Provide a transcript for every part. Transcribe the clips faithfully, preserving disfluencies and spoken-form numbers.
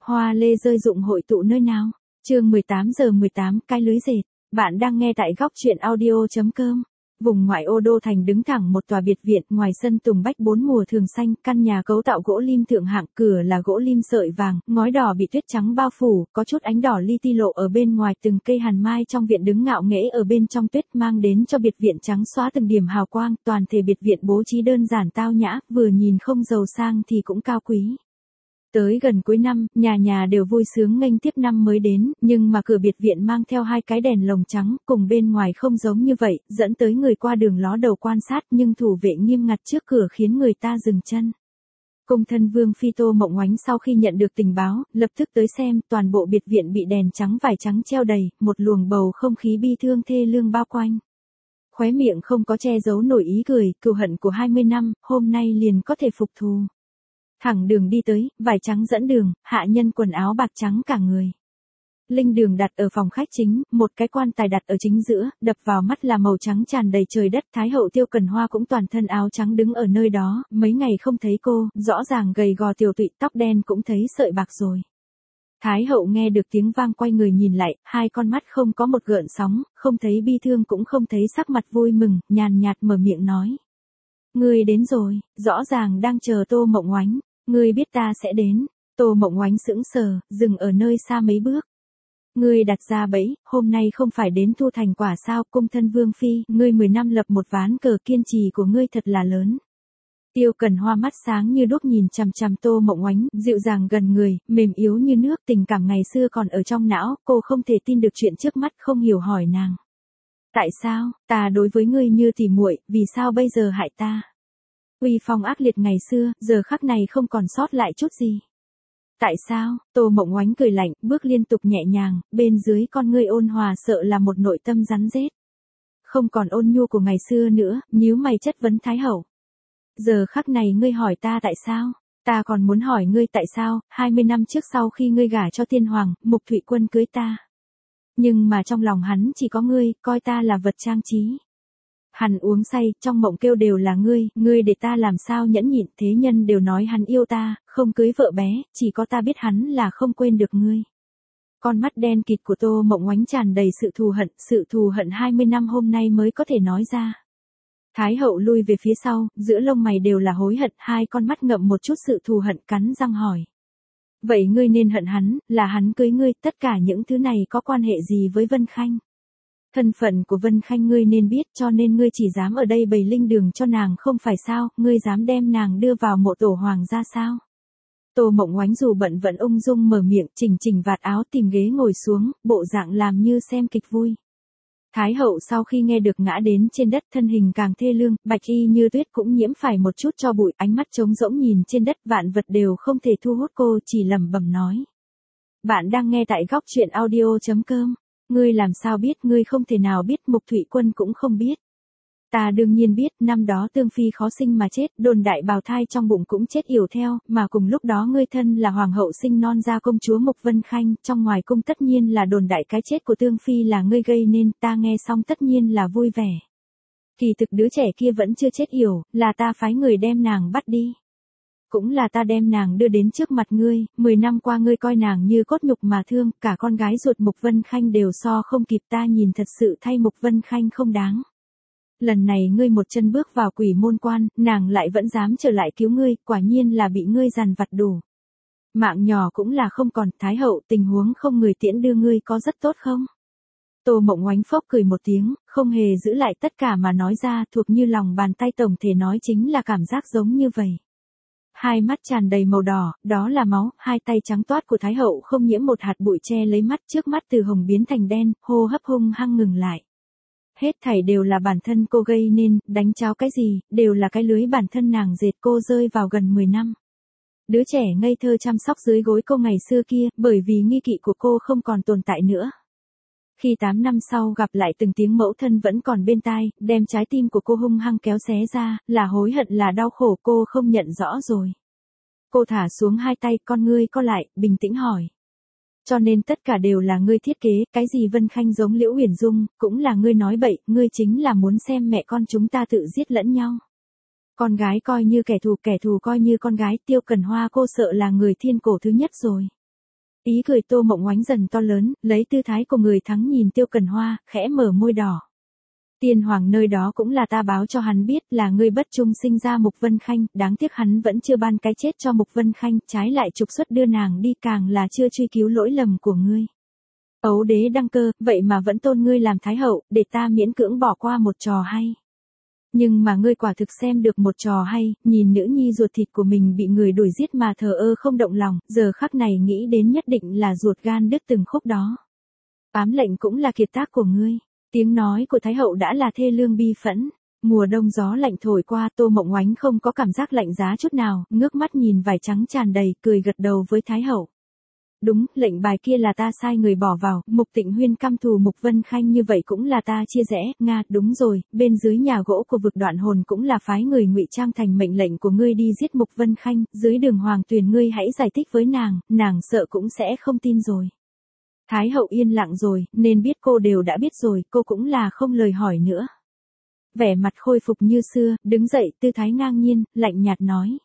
Hoa lê rơi rụng hội tụ nơi nào? Chương mười tám giờ mười tám, cái lưới dệt. Bạn đang nghe tại góc truyện audio chấm com. Vùng ngoại ô đô thành đứng thẳng một tòa biệt viện, ngoài sân tùng bách bốn mùa thường xanh, căn nhà cấu tạo gỗ lim thượng hạng, cửa là gỗ lim sợi vàng, ngói đỏ bị tuyết trắng bao phủ, có chút ánh đỏ li ti lộ ở bên ngoài, từng cây hàn mai trong viện đứng ngạo nghễ ở bên trong tuyết, mang đến cho biệt viện trắng xóa từng điểm hào quang, toàn thể biệt viện bố trí đơn giản tao nhã, vừa nhìn không giàu sang thì cũng cao quý. Tới gần cuối năm, nhà nhà đều vui sướng nghênh tiếp năm mới đến, nhưng mà cửa biệt viện mang theo hai cái đèn lồng trắng, cùng bên ngoài không giống như vậy, dẫn tới người qua đường ló đầu quan sát, nhưng thủ vệ nghiêm ngặt trước cửa khiến người ta dừng chân. Cung thân Vương Phi Tô Mộng Oánh sau khi nhận được tình báo, lập tức tới xem, toàn bộ biệt viện bị đèn trắng vải trắng treo đầy, một luồng bầu không khí bi thương thê lương bao quanh. Khóe miệng không có che giấu nổi ý cười, cừu hận của hai mươi năm, hôm nay liền có thể phục thù. Thẳng đường đi tới, vải trắng dẫn đường, hạ nhân quần áo bạc trắng cả người. Linh đường đặt ở phòng khách chính, một cái quan tài đặt ở chính giữa, đập vào mắt là màu trắng tràn đầy trời đất. Thái hậu Tiêu Cần Hoa cũng toàn thân áo trắng đứng ở nơi đó, mấy ngày không thấy cô, rõ ràng gầy gò tiều tụy, tóc đen cũng thấy sợi bạc rồi. Thái hậu nghe được tiếng vang quay người nhìn lại, hai con mắt không có một gợn sóng, không thấy bi thương cũng không thấy sắc mặt vui mừng, nhàn nhạt mở miệng nói. Ngươi đến rồi, rõ ràng đang chờ Tô Mộng Oánh. Ngươi biết ta sẽ đến. Tô Mộng Oánh sững sờ, dừng ở nơi xa mấy bước. Ngươi đặt ra bẫy, hôm nay không phải đến thu thành quả sao? Cung thân Vương Phi, ngươi mười năm lập một ván cờ, kiên trì của ngươi thật là lớn. Tiêu Cần Hoa mắt sáng như đuốc nhìn chằm chằm Tô Mộng Oánh, dịu dàng gần người, mềm yếu như nước, tình cảm ngày xưa còn ở trong não, cô không thể tin được chuyện trước mắt, không hiểu hỏi nàng. Tại sao, ta đối với ngươi như tỉ muội, vì sao bây giờ hại ta? Uy phong ác liệt ngày xưa, giờ khắc này không còn sót lại chút gì. Tại sao? Tô Mộng Oánh cười lạnh, bước liên tục nhẹ nhàng, bên dưới con ngươi ôn hòa sợ là một nội tâm rắn rết. Không còn ôn nhu của ngày xưa nữa, nhíu mày chất vấn Thái hậu. Giờ khắc này ngươi hỏi ta tại sao? Ta còn muốn hỏi ngươi tại sao, hai mươi năm trước sau khi ngươi gả cho Thiên Hoàng, Mục Thụy Quân cưới ta. Nhưng mà trong lòng hắn chỉ có ngươi, coi ta là vật trang trí. Hắn uống say, trong mộng kêu đều là ngươi, ngươi để ta làm sao nhẫn nhịn, thế nhân đều nói hắn yêu ta, không cưới vợ bé, chỉ có ta biết hắn là không quên được ngươi. Con mắt đen kịt của Tô Mộng Oánh tràn đầy sự thù hận, sự thù hận hai mươi năm hôm nay mới có thể nói ra. Thái hậu lui về phía sau, giữa lông mày đều là hối hận, hai con mắt ngậm một chút sự thù hận, cắn răng hỏi. Vậy ngươi nên hận hắn, là hắn cưới ngươi, tất cả những thứ này có quan hệ gì với Vân Khanh? Thân phận của Vân Khanh ngươi nên biết, cho nên ngươi chỉ dám ở đây bày linh đường cho nàng không phải sao, ngươi dám đem nàng đưa vào mộ tổ hoàng gia sao? Tô Mộng Oánh dù bận vẫn ung dung mở miệng, chỉnh chỉnh vạt áo tìm ghế ngồi xuống, bộ dạng làm như xem kịch vui. Thái hậu sau khi nghe được ngã đến trên đất, thân hình càng thê lương, bạch y như tuyết cũng nhiễm phải một chút cho bụi, ánh mắt trống rỗng nhìn trên đất, vạn vật đều không thể thu hút cô, chỉ lẩm bẩm nói. Bạn đang nghe tại góc truyện audio chấm com. Ngươi làm sao biết, ngươi không thể nào biết, Mục Thụy Quân cũng không biết. Ta đương nhiên biết, năm đó Tương Phi khó sinh mà chết, đồn đại bào thai trong bụng cũng chết yểu theo, mà cùng lúc đó ngươi thân là hoàng hậu sinh non ra công chúa Mục Vân Khanh, trong ngoài cung tất nhiên là đồn đại cái chết của Tương Phi là ngươi gây nên, ta nghe xong tất nhiên là vui vẻ. Kỳ thực đứa trẻ kia vẫn chưa chết yểu, là ta phái người đem nàng bắt đi. Cũng là ta đem nàng đưa đến trước mặt ngươi, mười năm qua ngươi coi nàng như cốt nhục mà thương, cả con gái ruột Mục Vân Khanh đều so không kịp, ta nhìn thật sự thay Mục Vân Khanh không đáng. Lần này ngươi một chân bước vào quỷ môn quan, nàng lại vẫn dám trở lại cứu ngươi, quả nhiên là bị ngươi dằn vặt đủ. Mạng nhỏ cũng là không còn, Thái hậu, tình huống không người tiễn đưa ngươi có rất tốt không? Tô Mộng Oánh phốc cười một tiếng, không hề giữ lại tất cả mà nói ra, thuộc như lòng bàn tay, tổng thể nói chính là cảm giác giống như vậy. Hai mắt tràn đầy màu đỏ, đó là máu, hai tay trắng toát của Thái hậu không nhiễm một hạt bụi che lấy mắt, trước mắt từ hồng biến thành đen, hô hấp hung hăng ngừng lại. Hết thảy đều là bản thân cô gây nên, đánh cháo cái gì, đều là cái lưới bản thân nàng dệt, cô rơi vào gần mười năm. Đứa trẻ ngây thơ chăm sóc dưới gối cô ngày xưa kia, bởi vì nghi kỵ của cô không còn tồn tại nữa. Khi tám năm sau gặp lại từng tiếng mẫu thân vẫn còn bên tai, đem trái tim của cô hung hăng kéo xé ra, là hối hận là đau khổ, cô không nhận rõ rồi. Cô thả xuống hai tay, con ngươi co lại, bình tĩnh hỏi. Cho nên tất cả đều là ngươi thiết kế, cái gì Vân Khanh giống Liễu Uyển Dung, cũng là ngươi nói bậy, ngươi chính là muốn xem mẹ con chúng ta tự giết lẫn nhau. Con gái coi như kẻ thù, kẻ thù coi như con gái, Tiêu Cần Hoa cô sợ là người thiên cổ thứ nhất rồi. Ý cười Tô Mộng Oánh dần to lớn, lấy tư thái của người thắng nhìn Tiêu Cần Hoa, khẽ mở môi đỏ. Tiên hoàng nơi đó cũng là ta báo cho hắn biết là ngươi bất trung sinh ra Mục Vân Khanh, đáng tiếc hắn vẫn chưa ban cái chết cho Mục Vân Khanh, trái lại trục xuất đưa nàng đi, càng là chưa truy cứu lỗi lầm của ngươi. Ấu đế đăng cơ, vậy mà vẫn tôn ngươi làm thái hậu, để ta miễn cưỡng bỏ qua một trò hay. Nhưng mà ngươi quả thực xem được một trò hay, nhìn nữ nhi ruột thịt của mình bị người đuổi giết mà thờ ơ không động lòng, giờ khắc này nghĩ đến nhất định là ruột gan đứt từng khúc đó. Ám lệnh cũng là kiệt tác của ngươi. Tiếng nói của Thái hậu đã là thê lương bi phẫn. Mùa đông gió lạnh thổi qua, Tô Mộng Oánh không có cảm giác lạnh giá chút nào, ngước mắt nhìn vải trắng tràn đầy, cười gật đầu với Thái hậu. Đúng, lệnh bài kia là ta sai người bỏ vào, Mục Tịnh Huyên căm thù Mục Vân Khanh như vậy cũng là ta chia rẽ, Nga, đúng rồi, bên dưới nhà gỗ của vực Đoạn Hồn cũng là phái người ngụy trang thành mệnh lệnh của ngươi đi giết Mục Vân Khanh, dưới đường Hoàng Tuyền ngươi hãy giải thích với nàng, nàng sợ cũng sẽ không tin rồi. Thái hậu yên lặng rồi, nên biết cô đều đã biết rồi, cô cũng là không lời hỏi nữa. Vẻ mặt khôi phục như xưa, đứng dậy, tư thái ngang nhiên, lạnh nhạt nói.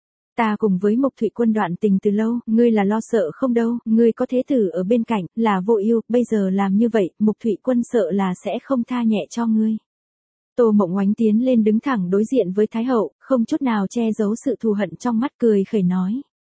Ta cùng với Mục Thụy Quân đoạn tình từ lâu, ngươi là lo sợ không đâu, ngươi có thế tử ở bên cạnh, là vô ưu, bây giờ làm như vậy, Mục Thụy Quân sợ là sẽ không tha nhẹ cho ngươi. Tô Mộng Oánh tiến lên đứng thẳng đối diện với Thái hậu, không chút nào che giấu sự thù hận trong mắt, cười khẩy nói.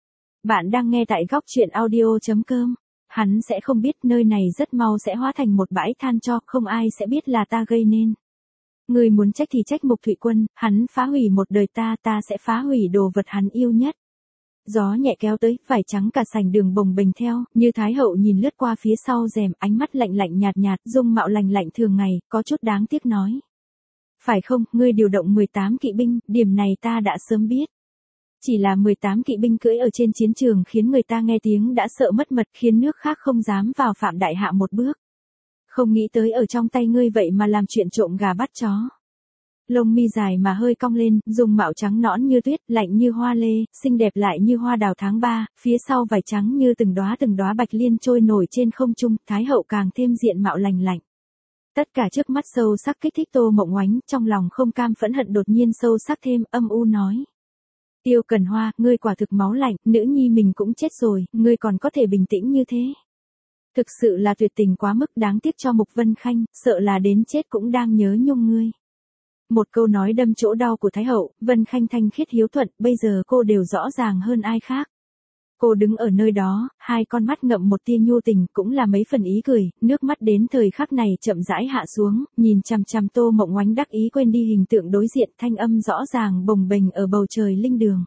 Bạn đang nghe tại góc truyện audio chấm com. Hắn sẽ không biết nơi này rất mau sẽ hóa thành một bãi than cho, không ai sẽ biết là ta gây nên. Ngươi muốn trách thì trách Mục Thụy Quân, hắn phá hủy một đời ta, ta sẽ phá hủy đồ vật hắn yêu nhất. Gió nhẹ kéo tới, vải trắng cả sành đường bồng bềnh theo, như Thái hậu nhìn lướt qua phía sau rèm, ánh mắt lạnh lạnh nhạt nhạt, dung mạo lành lạnh thường ngày, có chút đáng tiếc nói. Phải không, ngươi điều động mười tám kỵ binh, điểm này ta đã sớm biết. Chỉ là mười tám kỵ binh cưỡi ở trên chiến trường khiến người ta nghe tiếng đã sợ mất mật, khiến nước khác không dám vào phạm đại hạ một bước. Không nghĩ tới ở trong tay ngươi vậy mà làm chuyện trộm gà bắt chó. Lông mi dài mà hơi cong lên, dùng mạo trắng nõn như tuyết, lạnh như hoa lê, xinh đẹp lại như hoa đào tháng ba, phía sau vải trắng như từng đóa từng đóa bạch liên trôi nổi trên không trung, Thái hậu càng thêm diện mạo lành lạnh. Tất cả trước mắt sâu sắc kích thích Tô Mộng Oánh, trong lòng không cam phẫn hận đột nhiên sâu sắc thêm, âm u nói. Tiêu Cần Hoa, ngươi quả thực máu lạnh, nữ nhi mình cũng chết rồi, ngươi còn có thể bình tĩnh như thế. Thực sự là tuyệt tình quá mức, đáng tiếc cho Mục Vân Khanh, sợ là đến chết cũng đang nhớ nhung ngươi. Một câu nói đâm chỗ đau của Thái hậu, Vân Khanh thanh khiết hiếu thuận, bây giờ cô đều rõ ràng hơn ai khác. Cô đứng ở nơi đó, hai con mắt ngậm một tia nhu tình, cũng là mấy phần ý cười, nước mắt đến thời khắc này chậm rãi hạ xuống, nhìn chằm chằm Tô Mộng Oánh đắc ý quên đi hình tượng đối diện, thanh âm rõ ràng bồng bềnh ở bầu trời linh đường.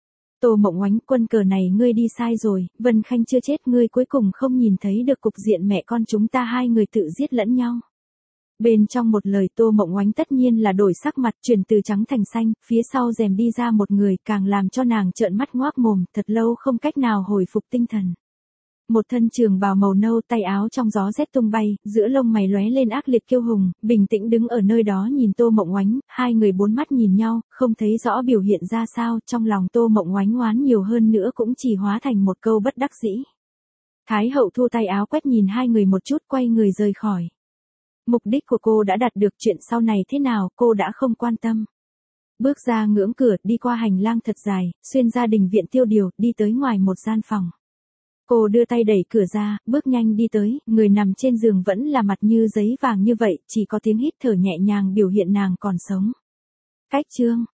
Tô Mộng Oánh, quân cờ này ngươi đi sai rồi, Vân Khanh chưa chết, ngươi cuối cùng không nhìn thấy được cục diện mẹ con chúng ta hai người tự giết lẫn nhau. Bên trong một lời Tô Mộng Oánh tất nhiên là đổi sắc mặt, chuyển từ trắng thành xanh, phía sau rèm đi ra một người, càng làm cho nàng trợn mắt ngoác mồm, thật lâu không cách nào hồi phục tinh thần. Một thân trường bào màu nâu, tay áo trong gió rét tung bay, giữa lông mày lóe lên ác liệt kiêu hùng, bình tĩnh đứng ở nơi đó nhìn Tô Mộng Oánh, hai người bốn mắt nhìn nhau, không thấy rõ biểu hiện ra sao, trong lòng Tô Mộng Oánh oán nhiều hơn nữa cũng chỉ hóa thành một câu bất đắc dĩ. Thái hậu thu tay áo quét nhìn hai người một chút, quay người rời khỏi. Mục đích của cô đã đạt được, chuyện sau này thế nào, cô đã không quan tâm. Bước ra ngưỡng cửa, đi qua hành lang thật dài, xuyên ra đình viện tiêu điều, đi tới ngoài một gian phòng. Cô đưa tay đẩy cửa ra, bước nhanh đi tới, người nằm trên giường vẫn là mặt như giấy vàng như vậy, chỉ có tiếng hít thở nhẹ nhàng biểu hiện nàng còn sống. Cách chương